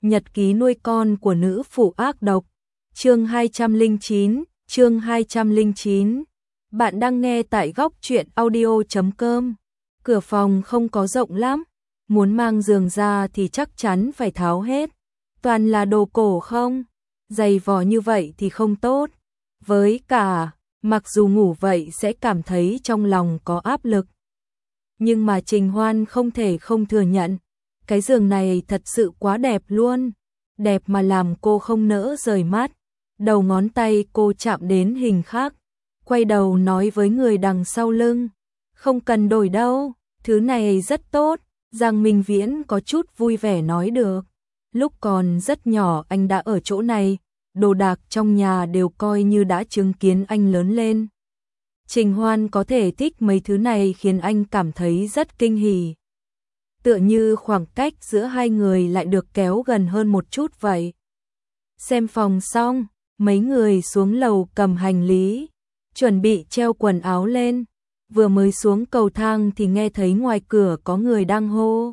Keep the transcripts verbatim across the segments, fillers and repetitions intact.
Nhật ký nuôi con của nữ phụ ác độc. Chương hai trăm lẻ chín, chương hai trăm lẻ chín. Bạn đang nghe tại góc truyện audio chấm com. Cửa phòng không có rộng lắm, muốn mang giường ra thì chắc chắn phải tháo hết. Toàn là đồ cổ không? Dày vò như vậy thì không tốt. Với cả, mặc dù ngủ vậy sẽ cảm thấy trong lòng có áp lực. Nhưng mà Trình Hoan không thể không thừa nhận, cái giường này thật sự quá đẹp luôn. Đẹp mà làm cô không nỡ rời mắt. Đầu ngón tay cô chạm đến hình khác, quay đầu nói với người đằng sau lưng, không cần đổi đâu, thứ này rất tốt. Giang Minh Viễn có chút vui vẻ nói được. Lúc còn rất nhỏ anh đã ở chỗ này, đồ đạc trong nhà đều coi như đã chứng kiến anh lớn lên. Trình Hoan có thể thích mấy thứ này khiến anh cảm thấy rất kinh hỉ. Tựa như khoảng cách giữa hai người lại được kéo gần hơn một chút vậy. Xem phòng xong, mấy người xuống lầu cầm hành lý, chuẩn bị treo quần áo lên. Vừa mới xuống cầu thang thì nghe thấy ngoài cửa có người đang hô.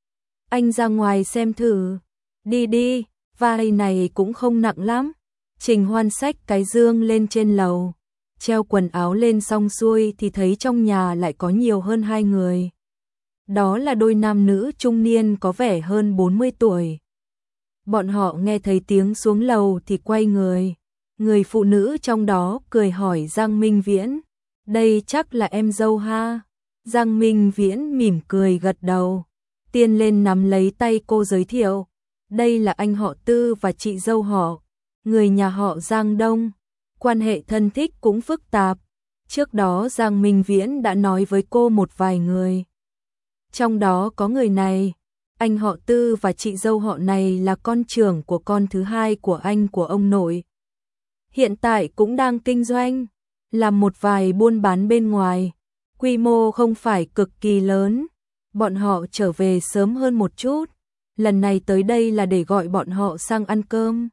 Anh ra ngoài xem thử. Đi đi, vai này cũng không nặng lắm. Trình Hoan xách cái dương lên trên lầu. Treo quần áo lên xong xuôi thì thấy trong nhà lại có nhiều hơn hai người. Đó là đôi nam nữ trung niên có vẻ hơn bốn mươi tuổi. Bọn họ nghe thấy tiếng xuống lầu thì quay người. Người phụ nữ trong đó cười hỏi Giang Minh Viễn, đây chắc là em dâu ha? Giang Minh Viễn mỉm cười gật đầu, tiến lên nắm lấy tay cô giới thiệu, đây là anh họ Tư và chị dâu họ, người nhà họ Giang Đông, quan hệ thân thích cũng phức tạp. Trước đó Giang Minh Viễn đã nói với cô một vài người. Trong đó có người này, anh họ Tư và chị dâu họ này là con trưởng của con thứ hai của anh của ông nội. Hiện tại cũng đang kinh doanh, làm một vài buôn bán bên ngoài, quy mô không phải cực kỳ lớn. Bọn họ trở về sớm hơn một chút, lần này tới đây là để gọi bọn họ sang ăn cơm.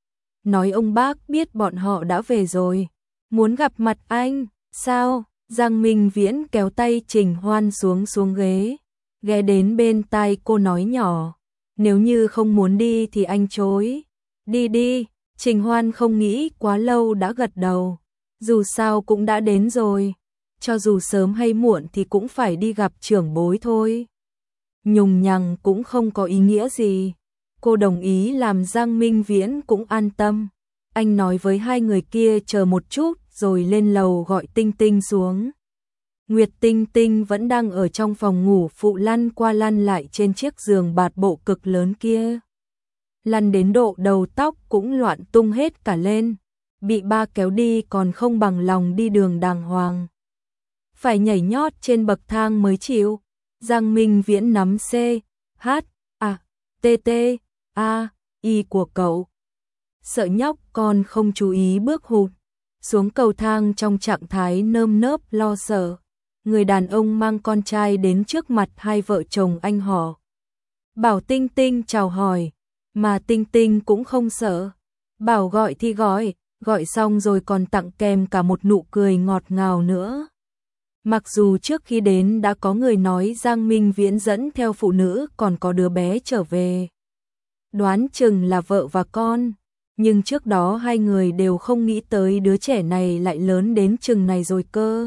Nói ông bác biết bọn họ đã về rồi, muốn gặp mặt anh, sao? Giang Minh Viễn kéo tay Trình Hoan xuống xuống ghế, ghé đến bên tai cô nói nhỏ, nếu như không muốn đi thì anh chối. Đi đi. Trình Hoan không nghĩ quá lâu đã gật đầu, dù sao cũng đã đến rồi, cho dù sớm hay muộn thì cũng phải đi gặp trưởng bối thôi. Nhùng nhằng cũng không có ý nghĩa gì, cô đồng ý làm Giang Minh Viễn cũng an tâm. Anh nói với hai người kia chờ một chút rồi lên lầu gọi Tinh Tinh xuống. Nguyệt Tinh Tinh vẫn đang ở trong phòng ngủ phụ lăn qua lăn lại trên chiếc giường bạt bộ cực lớn kia. Lăn đến độ đầu tóc cũng loạn tung hết cả lên, bị ba kéo đi còn không bằng lòng đi đường đàng hoàng. Phải nhảy nhót trên bậc thang mới chịu. Giang Minh Viễn nắm C, H, A, T, T, A, I của cậu. Sợ nhóc con không chú ý bước hụt, xuống cầu thang trong trạng thái nơm nớp lo sợ. Người đàn ông mang con trai đến trước mặt hai vợ chồng anh họ. Bảo Tinh Tinh chào hỏi. Mà Tinh Tinh cũng không sợ, bảo gọi thì gọi, gọi xong rồi còn tặng kèm cả một nụ cười ngọt ngào nữa. Mặc dù trước khi đến đã có người nói Giang Minh Viễn dẫn theo phụ nữ còn có đứa bé trở về, đoán chừng là vợ và con, nhưng trước đó hai người đều không nghĩ tới đứa trẻ này lại lớn đến chừng này rồi cơ.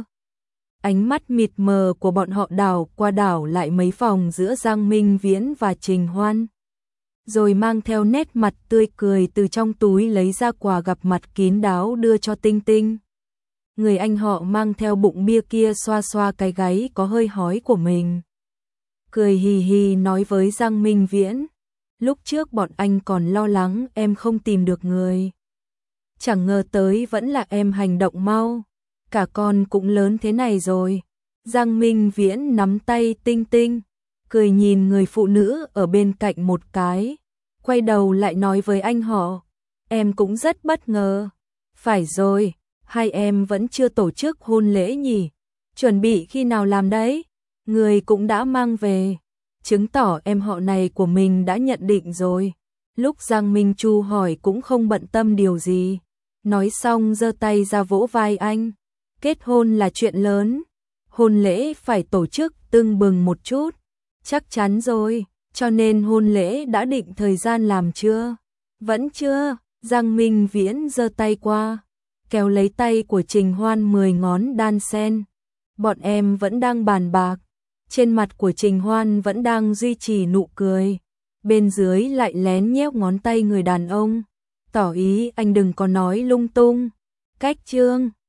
Ánh mắt mịt mờ của bọn họ đảo qua đảo lại mấy phòng giữa Giang Minh Viễn và Trình Hoan, rồi mang theo nét mặt tươi cười từ trong túi lấy ra quà gặp mặt kín đáo đưa cho Tinh Tinh. Người anh họ mang theo bụng bia kia xoa xoa cái gáy có hơi hói của mình, cười hì hì nói với Giang Minh Viễn, lúc trước bọn anh còn lo lắng em không tìm được người, chẳng ngờ tới vẫn là em hành động mau, cả con cũng lớn thế này rồi. Giang Minh Viễn nắm tay Tinh Tinh, cười nhìn người phụ nữ ở bên cạnh một cái, quay đầu lại nói với anh họ, em cũng rất bất ngờ. Phải rồi, hai em vẫn chưa tổ chức hôn lễ nhỉ, chuẩn bị khi nào làm đấy? Người cũng đã mang về, chứng tỏ em họ này của mình đã nhận định rồi. Lúc Giang Minh Chu hỏi cũng không bận tâm điều gì, nói xong giơ tay ra vỗ vai anh, kết hôn là chuyện lớn, hôn lễ phải tổ chức tưng bừng một chút. Chắc chắn rồi, cho nên hôn lễ đã định thời gian làm chưa? Vẫn chưa, Giang Minh Viễn giơ tay qua, kéo lấy tay của Trình Hoan mười ngón đan sen. Bọn em vẫn đang bàn bạc, trên mặt của Trình Hoan vẫn đang duy trì nụ cười, bên dưới lại lén nhéo ngón tay người đàn ông, tỏ ý anh đừng có nói lung tung. Cách chương